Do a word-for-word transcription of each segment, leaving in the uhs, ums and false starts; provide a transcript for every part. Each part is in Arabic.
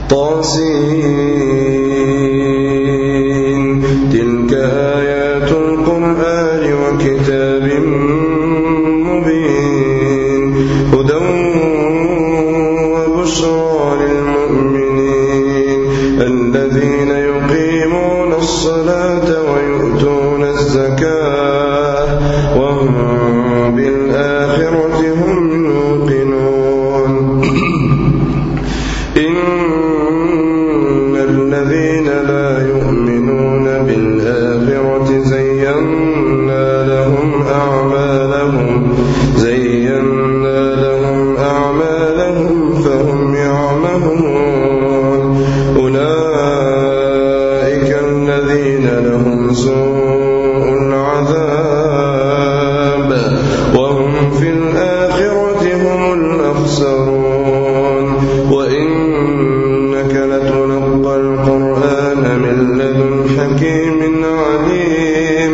طاسين تلك آيات القرآن وكتاب مبين هدى وبشرى للمؤمنين الذين يقيمون الصلاة ويؤتون الزكاة وهم بالآخرة هم يوقنون إن الذين لا يؤمنون بالآخرة زينا لهم أعمالهم زينا لهم أعمالهم فهم يعمهون أولئك الذين لهم سوء العذاب وهم في الآخرة هم الأخسرون وإنك لتلقى القرآن من لدن حكيم عليم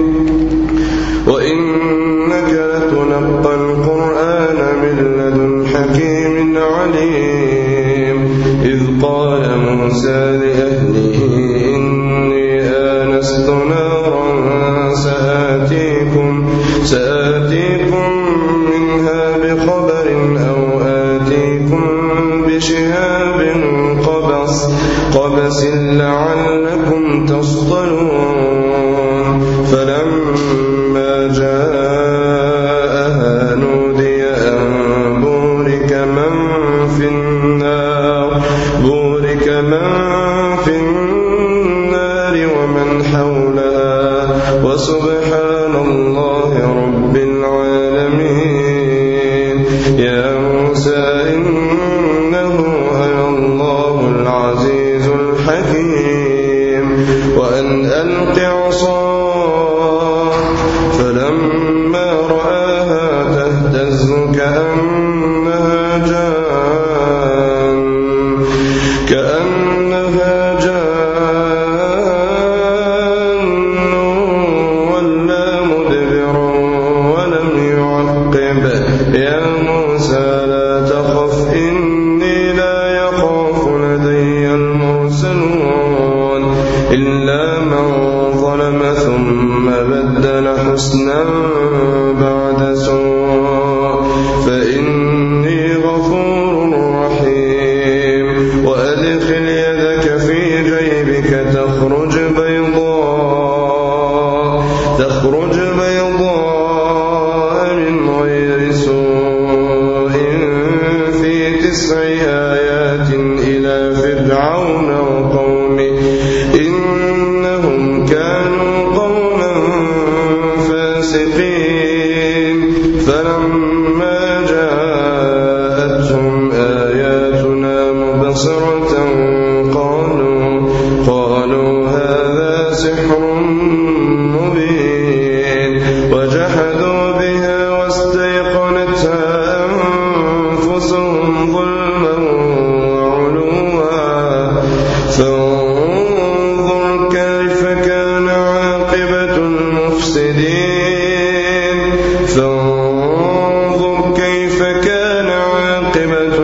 وإنك لتلقى القرآن من لدن حكيم عليم إذ قال موسى لأهله إني آنست نارا سآتيكم سآتيكم منها بخبر أو آتيكم بشهاب قبس قبس لعلكم تصطلون فلما جاءها نودي أن بورك من في النار بورك من في النار ومن حولها وسبحان الله رب العالمين يا موسى إنه أنا الله العزيز الحكيم وأن ألق عصاك فلما رآها تهتز كأنها جان كأنها جان ولا مدبرا ولم يعقب يا موسى لا تخف إني لا يخاف لدي المرسلون إلا من ظلم ثم بدل حسنا بعد سوء فإني غفور رحيم وأدخل يدك في جيبك تخرج بيضاء تخرج بيضاء من غير سوء في تسع آيات إلى فرعون وقومه إنهم كانوا قوما فاسقين فلما جاءتهم آياتنا مبصرة قالوا قالوا هذا سحر مبين وجحدوا بها واستيقنتها أنفسهم ظلما وعلوا فانظر كيف كان عاقبة المفسدين فانظر كيف كان عاقبة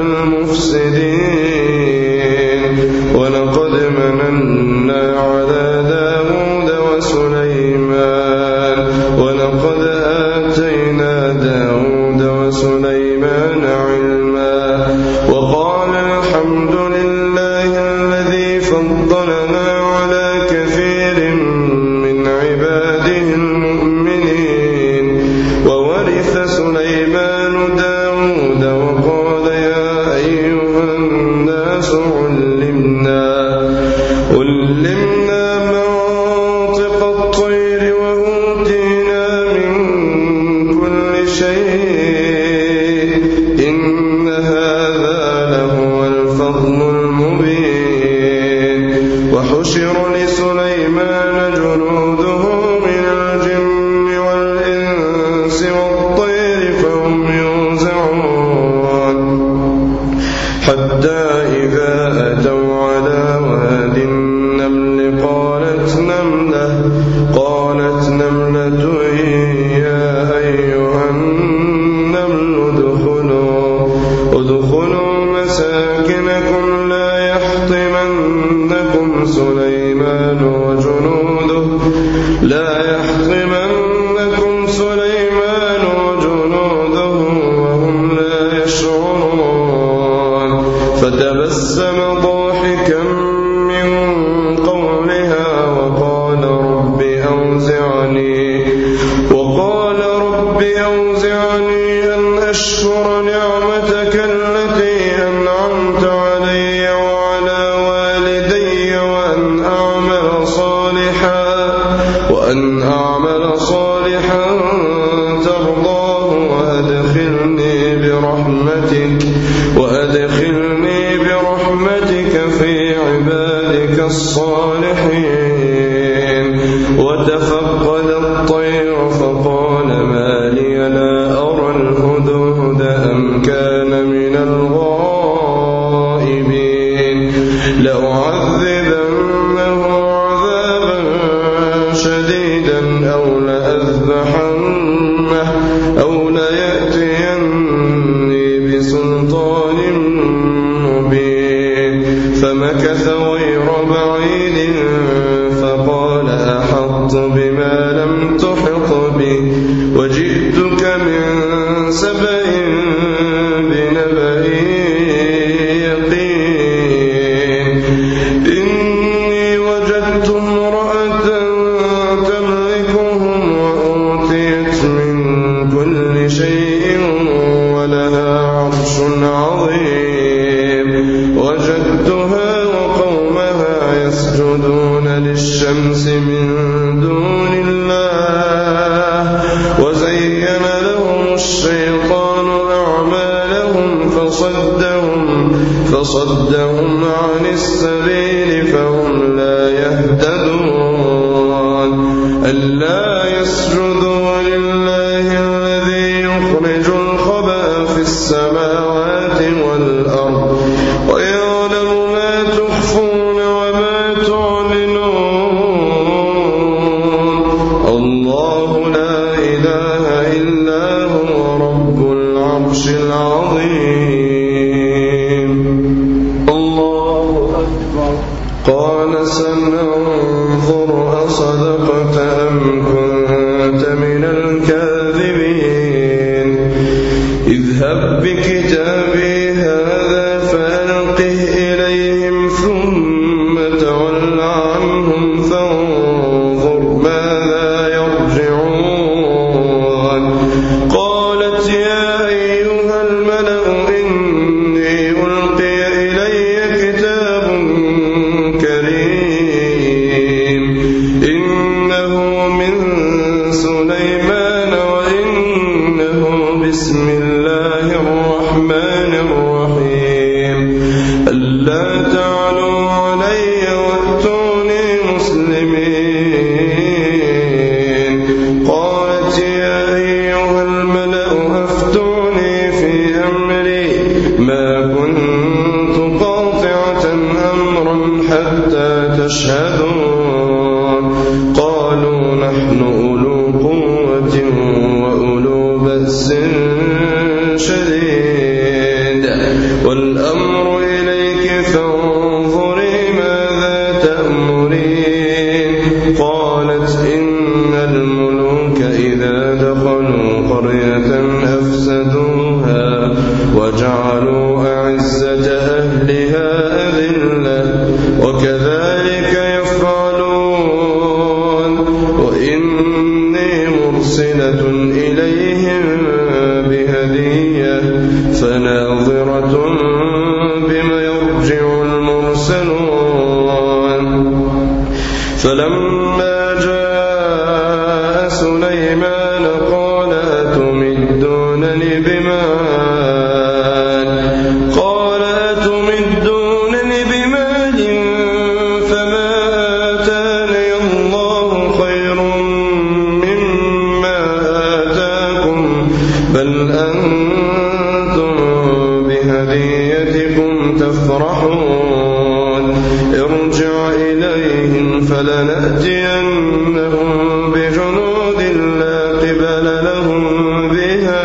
المفسدين ولقد مننا على داود وسليمان ولقد آتينا داود وسليمان علما وقال الحمد لله الذي فضلنا على كثير من عباده المؤمنين وورث سليمان داود وقال يا أيها الناس علمنا علمنا منطق الطير وأوتينا من كل شيء إن هذا لهو الفضل المبين وحشر لسليمان جنوده من الجن والإنس والطير فهم يوزعون حتى إذا أتوا على واد النمل قالت نملة قالت نملة يا أيها النمل ادخلوا ادخلوا مساكنكم لا يحطمنكم يحطمنكم سليمان وجنوده لا يحطمنكم سليمان وجنوده وهم لا يشعرون فتبسم ضاحكا من قولها وقال رب أوزعني وقال رب أوزعني أن أشكر نعمتك التي أنعمت علي وعلى والدي وأن أعمل صالحا وأن أعمل صالحا ترضاه وأدخلني برحمتك وأدخلني برحمتك في عبادك الصالحين وتفقد الطير فقال ما لي لا أرى الهدهد أم كان من الغائبين لأعذبنه عذابا شديدا أو لأذبحنه أو ليأتيني بسلطان مبين فمكث غير بعيد فقال أحط بما لم تحط به وجئتك من سبأ بنبأ يقين إني وجدت امرأة تملكهم وأوتيت من كل شيء ولها عرش عظيم وجدتها وقومها يسجدون للشمس من دون الله وزين لهم الشيطان أعمالهم فصدهم فصدهم عن السبيل فهم لا يهتدون ألا يسجدوا لله الذي يخرج الخبأ في السماوات والأرض ويعلم ما تخفون وما تعلنون الله لا إله إلا هو رب العرش العظيم الله أكبر قال سننظر أصدقت أم كنت من الكاذبين اذهب بكتابي هذا فألقه إليهم ثم تول عنهم فانظر ماذا يرجعون قالت يا أيها الملأ إني ألقي إلي كتاب كريم إنه من سليمان وإنه بسم الله الرحمن الرحيم ألا تعلوا علي وأتوني مسلمين قالت يا أيها الملأ أفتوني في أمري ما كنت قاطعة أمرا حتى تشهدون قالوا نحن أولو قوة وأولو بأس شديد والأمر إليك فانظري ماذا تأمرين قالت إن الملوك إذا دخلوا قرية أفسدوها وجعلوا أعزة أهلها أذلة وكذلك يفعلون وإني مرسلة إليهم بهدية فناظرة بما يرجع المرسلون فلما جاء سليمان قال أتمدونني بمال قال أتمدونني بمال فما آتاني الله خير مما آتاكم بل أنتم بهديتكم تفرحون ارجع إليهم فلنأتينهم بجنود لا قبل لهم بها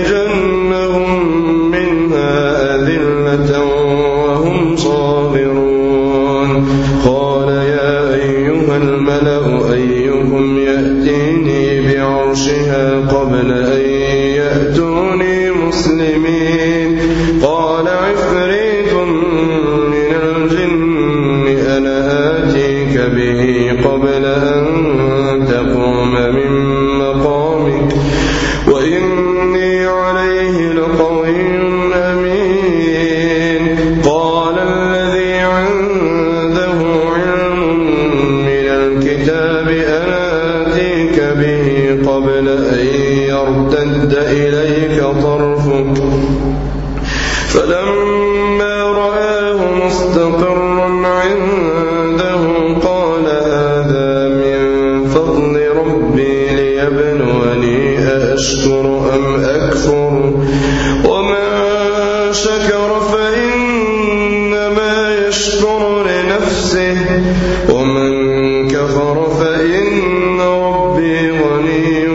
ولنخرجنهم منها أذلة وهم صاغرون فلما رآه مستقرا عنده قال هذا من فضل ربي ليبلوني أشكر أم أكفر ومن شكر فإنما يشكر لنفسه ومن كفر فإن ربي غني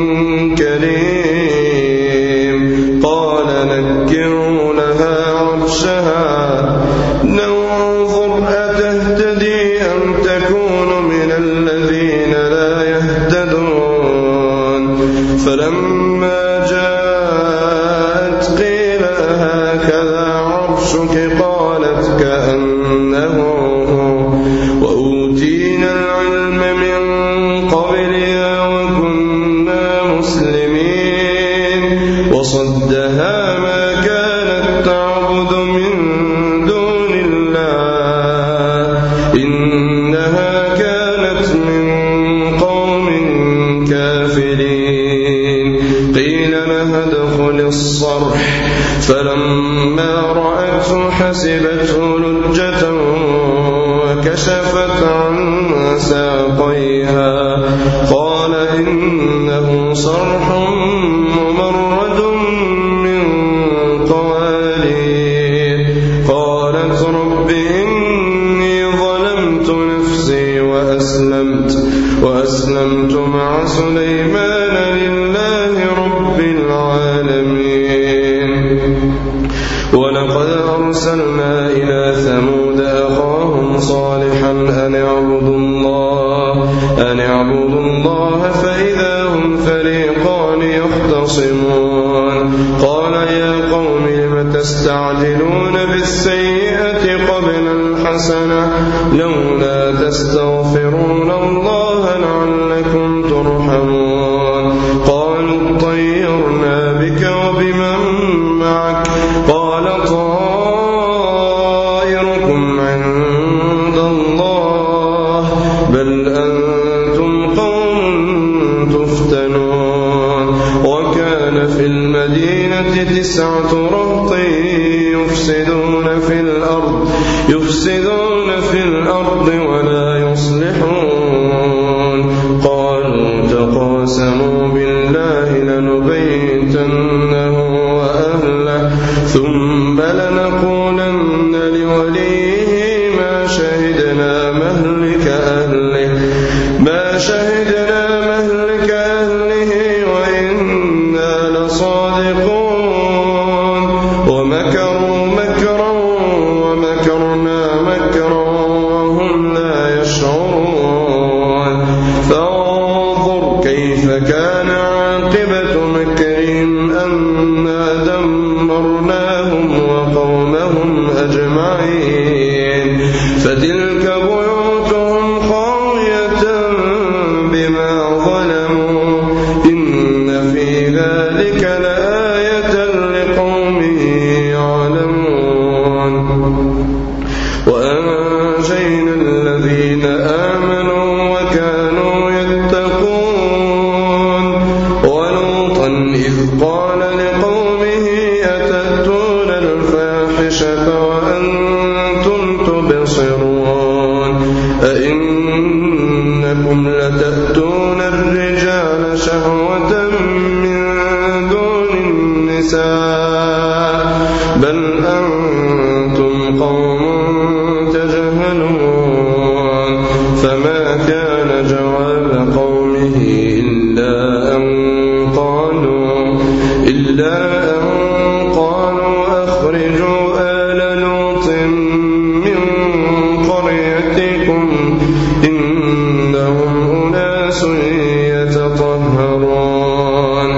كريم قال نكروا لها عرشها ننظر أتهتدي أم تكون من الذين لا يهتدون فلما جاءت قيل هكذا عرشك قالت كأنه وأوتينا العلم من قبلها وكنا مسلمين وصدها ما كانت تعبد من دون الله إنها كانت من قوم كافرين قيل لها ادخل الصرح فلما رأته حسبته لجة وكشفت عن ساقيها قال إنه صرح ممرد من قوارير قالت رب إني ظلمت نفسي وأسلمت وأسلمت مع سليمان لله رب العالمين ولقد أرسلنا إلى ثمود أخاهم صالحا أن اعبدوا الله أن اعبدوا الله فإذا هم فريقان يختصمون قال يا قوم لم تستعجلون بالسيئة قبل الحسنة لولا تستغفرون الله لعلكم ترحمون قالوا طيرنا بك وبمن معك قال طائركم عند الله بل أنتم قوم تفتنون وكان في المدينة تسعة رهط يفسدون في الأرض يفسدون في الأرض ولا يصلحون قالوا تقاسموا بالله لنبيتنه وأهله ثم لنقولن لوليه ما شهدنا مهلك أهله ما شهدنا مهلك أهله وإنا لصادقون ومكروا مكرا ومكرنا مكرا وهم لا يشعرون فانظر كيف كان عاقبة مكرهم أنا دمرناهم وقومهم أجمعين فتلك بيوتهم خاوية بما ظلموا إن في ذلك لآية لقوم يعلمون وأنجينا الذين آمنوا وكانوا يتقون ولوطا إذ قال لقومه أتأتون الفاحشة وأنتم تبصرون أئنكم لتأتون الرجال شهوة من دون النساء بل أنتم قوم تجهلون فما كان جواب قومه إلا أن قالوا إلا أن قالوا أخرجوا آل لوط من قريتكم إنهم أناس يتطهرون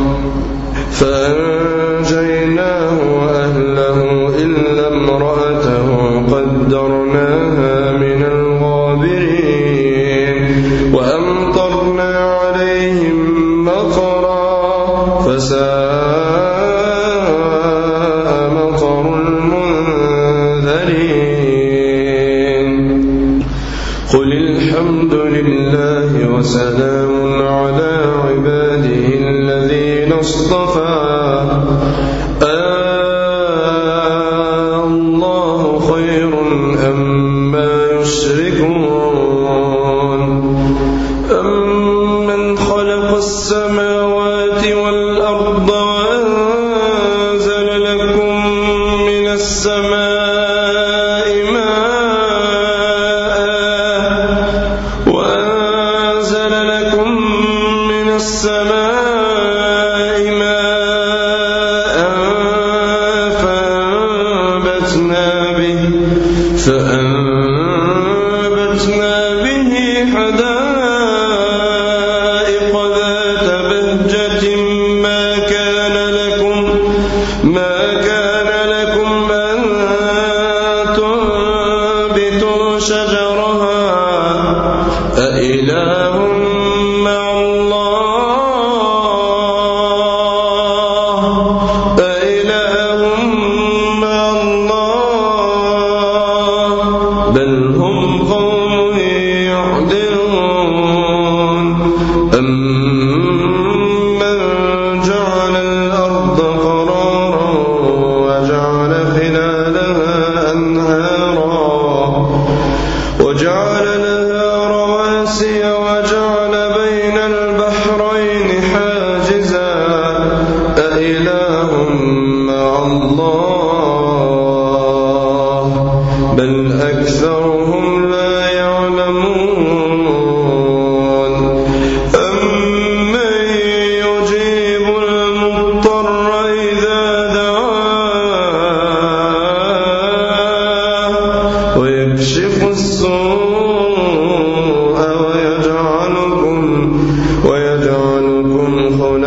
فأنجيناه وأهله إلا امرأته قدرناها من الغابرين وأمطرنا عليهم مطرا فساء مطر المنذرين قل الحمد لله وسلام على عباده الذين اصطفى السماء ماء وأنزل لكم من السماء ماء فأنبتنا به فأنبتنا به حدائق ذات بهجة ما كان لكم ما كان لكم أن تنبتوا شجرها أإله مع الله أإله مع الله بل هم قوم يعدلون أمن جعل الأرض قرارا وجعل خلالها أنهارا وجعل لها رواسي وجعل بين البحرين حاجزا أإله مع الله بل أكثرهم لا يعلمون أمن يجيب المضطر إذا دعاه ويكشف السوء ويجعلكم ويجعلكم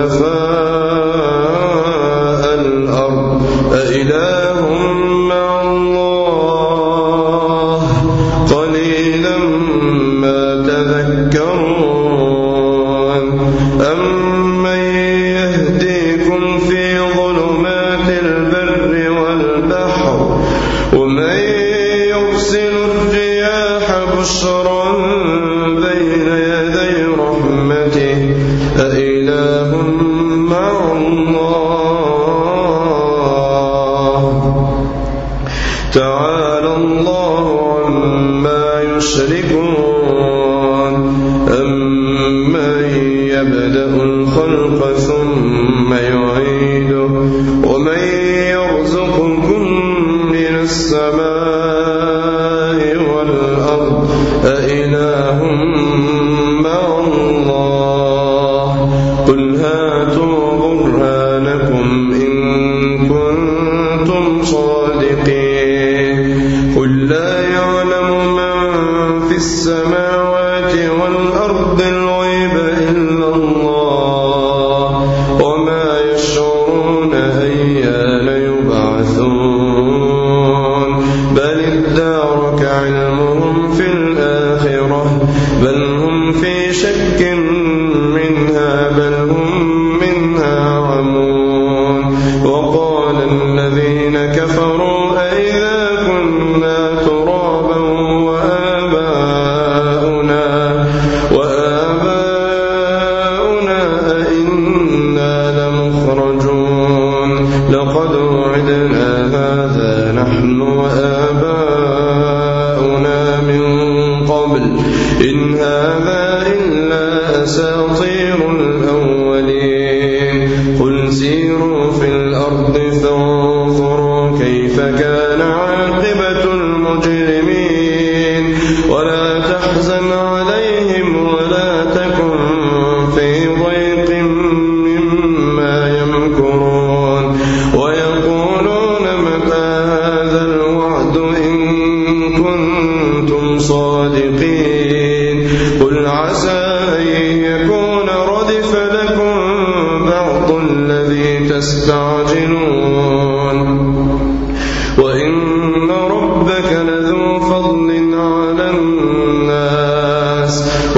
خلفاء الأرض أإله مع الله قليلا ما تذكرون أمن يهديكم في ظلمات البر والبحر ومن يرسل الرياح بشرا بين يدي رحمته أإله مع الله تعالى الله عما يشركون أمن يبدأ الخلق ثم يعيده ومن يرزقكم من السماء والأرض أإله مع الله قل هاتوا برهانكم إن كنتم صادقين قل لا يعلم من في السماوات والأرض الغيب إلا الله وما يشعرون أيان يبعثون بل ادارك علمهم في الآخرة بل هم في شك منها بل هم منها عمون وقال الذين كفروا أئذا كنا ترابا وآباؤنا وآباؤنا أئنا لمخرجون لقد وعدنا هذا نحن وآباؤنا من قبل إن هذا إلا أساطير الأولين قل سيروا في الأرض فانظروا كيف كان عاقبة المجرمين ولا تحزن عليهم ولا تكن في ضيق مما يمكرون ويقولون متى هذا الوعد إن كنتم صادقين قل عسى أن يكون ردف لكم بعض الذي تستعجلون وإن ربك لذو فضل على الناس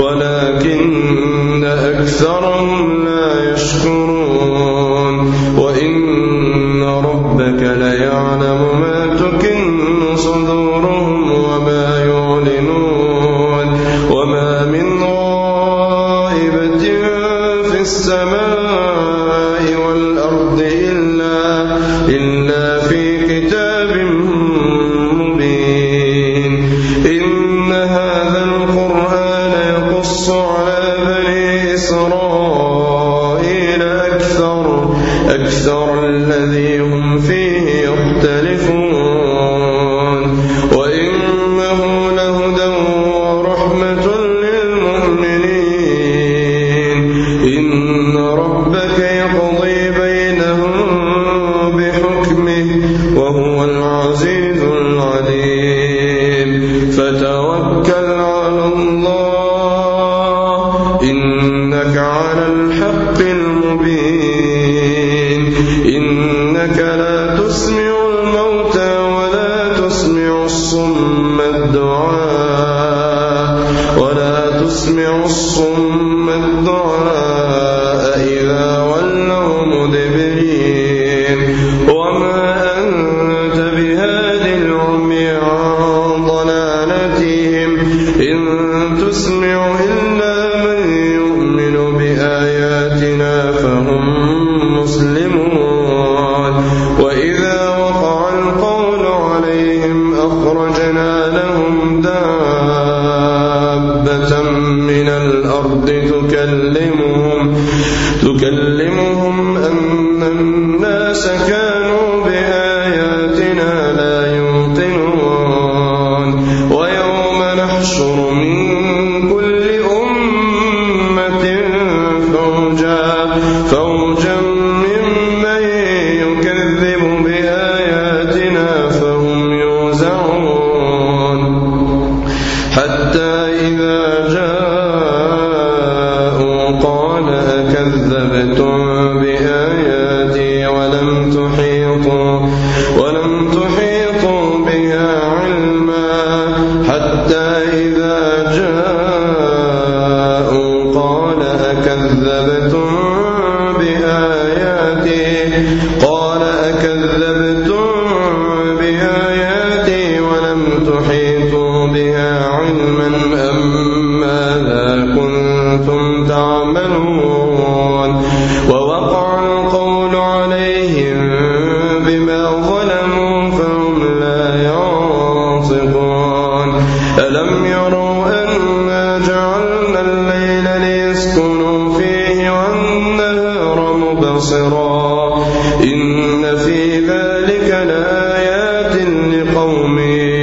ولكن أكثرهم لا يشكرون وإن ربك ليعلم ما تكن صدورهم وما يعلنون وما من غائبة في السماء والأرض إلا إلا في كتاب مبين إن هذا القرآن يقص على بني إسرائيل أكثر أكثر الذي هم فيه يختلفون هو العزيز العليم فتوكل على الله إنك على الحق المبين إنك لا تسمع الموتى ولا تسمع الصم الدعاء ولا تسمع الصم الدعاء إذا ولوا مدبرين وما أنت بهاد العمي عن ضلالتهم إن تسمع إلا من يؤمن بآياتنا فهم مسلمون وإذا وقع القول عليهم أخرجنا لهم دابة من الأرض تكلمهم تكلمهم أن الناس كانوا بآياتنا لا يوقنون ويوم نحشر من كل أمة فوجا فوجا ممن يكذب بآياتنا فهم يوزعون حتى إذا جاءوا قال أكذبتم بآياتي ولم تحيطوا ولم تحيطوا بها علما حتى إذا جاءوا قال أكذبتم بآياتي قال أكذبتم بآياتي ولم تحيطوا بها علما أم ماذا كنتم تعملون ووقع القول عليهم بما ظلموا فهم لا ينطقون ألم يروا أنا جعلنا الليل ليسكنوا فيه والنهار مبصرا إن في ذلك لآيات لقوم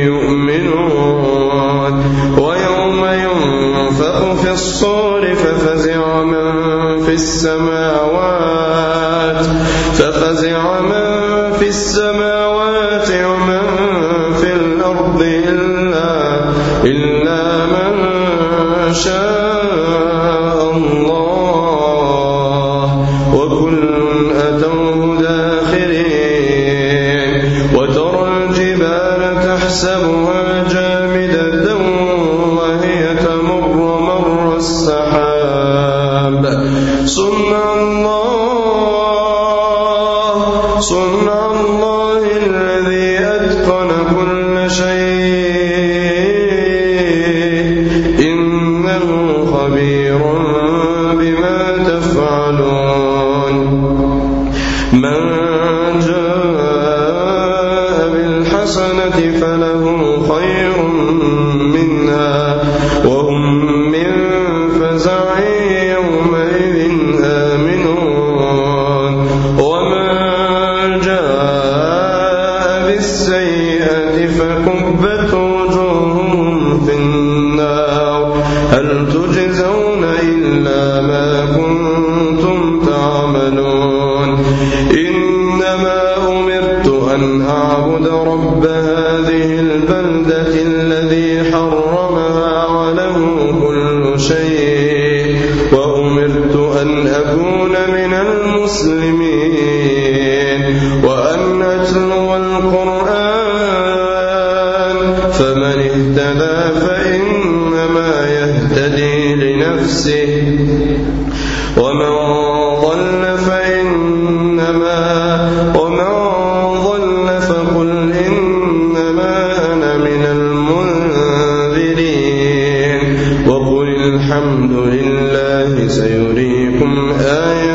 يؤمنون ويوم ينفخ في الصور ففزع من في السماوات ففزع من في السماوات ومن في الأرض إلا إلا من شاء الله وكل أتوه داخرين وترى الجبال تحسبها جامدة وهي تمر مر السحاب صنع الله صنع الله الذي أتقن كل شيء إنه خبير بما تفعلون من جاء بالحسنة فله خير منها وهم من فزع يومئذ آمنون ومن جاء بالسيئة فكبت وجوههم في النار هل تجزون إلا ما كنتم تعملون إنما أمرت أن أعبد رب هذه البلدة الذي حرمها وله كل شيء وأمرت أن أكون من المسلمين وأن أتلو القرآن فمن اهتدى فإنما يهتدي لنفسه ومن ضل فإنما ومن ضل فقل إنما أنا من المنذرين وقل الحمد لله سيريكم آياته